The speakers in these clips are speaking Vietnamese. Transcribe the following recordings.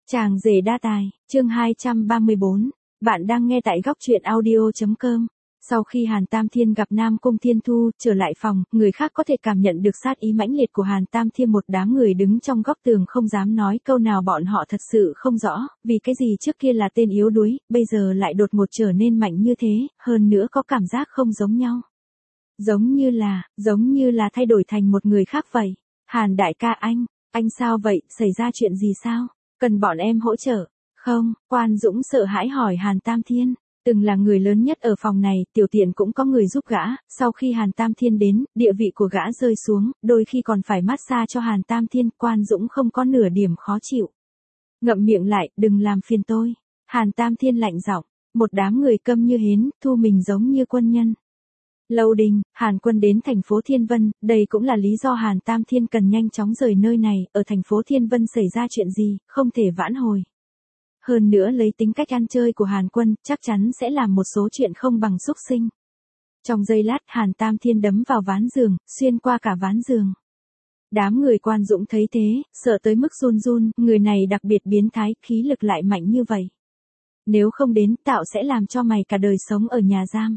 Chàng rể đa tài, chương 234. Bạn đang nghe tại góc truyện audio.com. Sau khi Hàn Tam Thiên gặp Nam Cung Thiên Thu, trở lại phòng, người khác có thể cảm nhận được sát ý mãnh liệt của Hàn Tam Thiên. Một đám người đứng trong góc tường không dám nói câu nào, bọn họ thật sự không rõ, vì cái gì trước kia là tên yếu đuối, bây giờ lại đột ngột trở nên mạnh như thế, hơn nữa có cảm giác không giống nhau. Giống như là thay đổi thành một người khác vậy. Hàn đại ca anh sao vậy, xảy ra chuyện gì sao? Cần bọn em hỗ trợ? Không, Quan Dũng sợ hãi hỏi Hàn Tam Thiên. Từng là người lớn nhất ở phòng này, tiểu tiện cũng có người giúp gã, sau khi Hàn Tam Thiên đến, địa vị của gã rơi xuống, đôi khi còn phải massage cho Hàn Tam Thiên. Quan Dũng không có nửa điểm khó chịu. Ngậm miệng lại, đừng làm phiền tôi. Hàn Tam Thiên lạnh giọng. Một đám người câm như hến, thu mình giống như quân nhân. Lâu Đình, Hàn Quân đến thành phố Thiên Vân, đây cũng là lý do Hàn Tam Thiên cần nhanh chóng rời nơi này. Ở thành phố Thiên Vân xảy ra chuyện gì, không thể vãn hồi. Hơn nữa lấy tính cách ăn chơi của Hàn Quân, chắc chắn sẽ làm một số chuyện không bằng xúc sinh. Trong giây lát, Hàn Tam Thiên đấm vào ván giường, xuyên qua cả ván giường. Đám người Quan Dũng thấy thế, sợ tới mức run run, người này đặc biệt biến thái, khí lực lại mạnh như vậy. Nếu không đến, tạo sẽ làm cho mày cả đời sống ở nhà giam.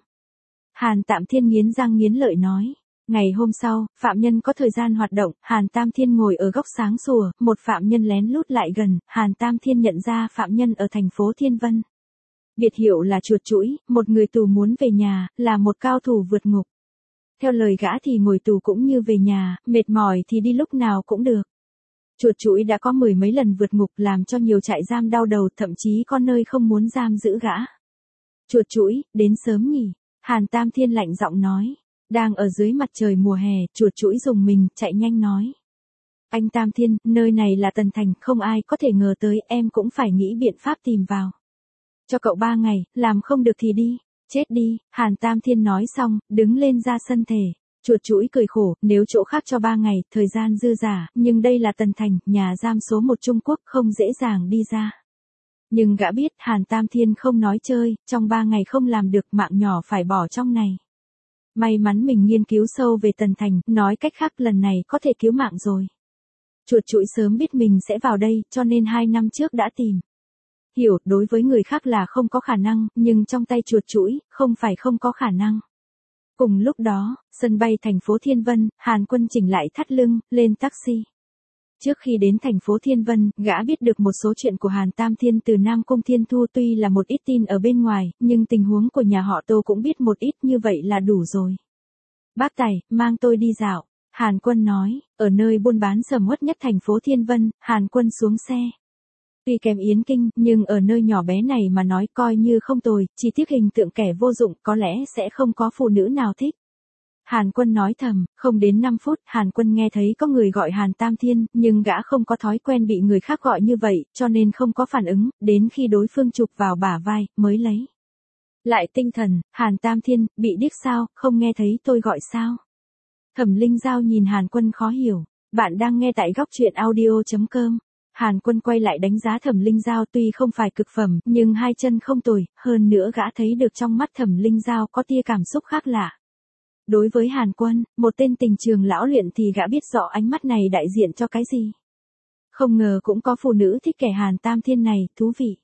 Hàn Tam Thiên nghiến răng nghiến lợi nói. Ngày hôm sau, phạm nhân có thời gian hoạt động, Hàn Tam Thiên ngồi ở góc sáng sủa, một phạm nhân lén lút lại gần, Hàn Tam Thiên nhận ra phạm nhân ở thành phố Thiên Vân. Biệt hiệu là chuột chũi, một người tù muốn về nhà, là một cao thủ vượt ngục. Theo lời gã thì ngồi tù cũng như về nhà, mệt mỏi thì đi lúc nào cũng được. Chuột chũi đã có mười mấy lần vượt ngục, làm cho nhiều trại giam đau đầu, thậm chí có nơi không muốn giam giữ gã. Chuột chũi, đến sớm nhỉ? Hàn Tam Thiên lạnh giọng nói. Đang ở dưới mặt trời mùa hè, chuột chũi rùng mình, chạy nhanh nói. Anh Tam Thiên, nơi này là Tần Thành, không ai có thể ngờ tới, em cũng phải nghĩ biện pháp tìm vào. Cho cậu 3 ngày, làm không được thì đi, chết đi. Hàn Tam Thiên nói xong, đứng lên ra sân thể. Chuột chũi cười khổ, nếu chỗ khác cho 3 ngày, thời gian dư dả, nhưng đây là Tần Thành, nhà giam số 1 Trung Quốc, không dễ dàng đi ra. Nhưng gã biết Hàn Tam Thiên không nói chơi, trong 3 ngày không làm được, mạng nhỏ phải bỏ trong này. May mắn mình nghiên cứu sâu về Tần Thành, nói cách khác lần này có thể cứu mạng rồi. Chuột chũi sớm biết mình sẽ vào đây, cho nên 2 năm trước đã tìm. Hiểu, đối với người khác là không có khả năng, nhưng trong tay chuột chũi, không phải không có khả năng. Cùng lúc đó, sân bay thành phố Thiên Vân, Hàn Quân chỉnh lại thắt lưng, lên taxi. Trước khi đến thành phố Thiên Vân, gã biết được một số chuyện của Hàn Tam Thiên từ Nam Cung Thiên Thu, tuy là một ít tin ở bên ngoài, nhưng tình huống của nhà họ Tô cũng biết một ít, như vậy là đủ rồi. Bác Tài, mang tôi đi dạo. Hàn Quân nói, ở nơi buôn bán sầm uất nhất thành phố Thiên Vân, Hàn Quân xuống xe. Tuy kém Yến Kinh, nhưng ở nơi nhỏ bé này mà nói coi như không tồi, chỉ tiếc hình tượng kẻ vô dụng, có lẽ sẽ không có phụ nữ nào thích. Hàn Quân nói thầm, không đến 5 phút, Hàn Quân nghe thấy có người gọi Hàn Tam Thiên, nhưng gã không có thói quen bị người khác gọi như vậy, cho nên không có phản ứng, đến khi đối phương chụp vào bả vai, mới lấy lại tinh thần. Hàn Tam Thiên, bị điếc sao, không nghe thấy tôi gọi sao? Thẩm Linh Giao nhìn Hàn Quân khó hiểu. Bạn đang nghe tại góc truyện audio.com. Hàn Quân quay lại đánh giá Thẩm Linh Giao, tuy không phải cực phẩm, nhưng hai chân không tồi, hơn nữa gã thấy được trong mắt Thẩm Linh Giao có tia cảm xúc khác lạ. Đối với Hàn Quân, một tên tình trường lão luyện thì gã biết rõ ánh mắt này đại diện cho cái gì. Không ngờ cũng có phụ nữ thích kẻ Hàn Tam Thiên này, thú vị.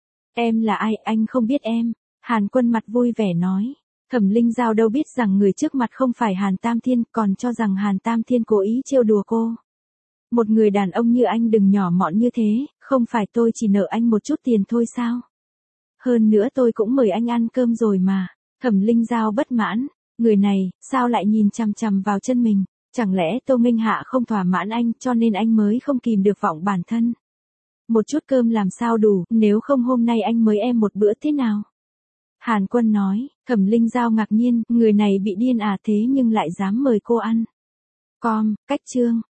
Em là ai, anh không biết em. Hàn Quân mặt vui vẻ nói. Thẩm Linh Giao đâu biết rằng người trước mặt không phải Hàn Tam Thiên, còn cho rằng Hàn Tam Thiên cố ý trêu đùa cô. Một người đàn ông như anh đừng nhỏ mọn như thế, không phải tôi chỉ nợ anh một chút tiền thôi sao? Hơn nữa tôi cũng mời anh ăn cơm rồi mà. Thẩm Linh Giao bất mãn. Người này, sao lại nhìn chằm chằm vào chân mình? Chẳng lẽ Tô Minh Hạ không thỏa mãn anh, cho nên anh mới không kìm được vọng bản thân? Một chút cơm làm sao đủ, nếu không hôm nay anh mời em một bữa thế nào? Hàn Quân nói. Thẩm Linh Giao ngạc nhiên, người này bị điên à, thế nhưng lại dám mời cô ăn. Cách chương.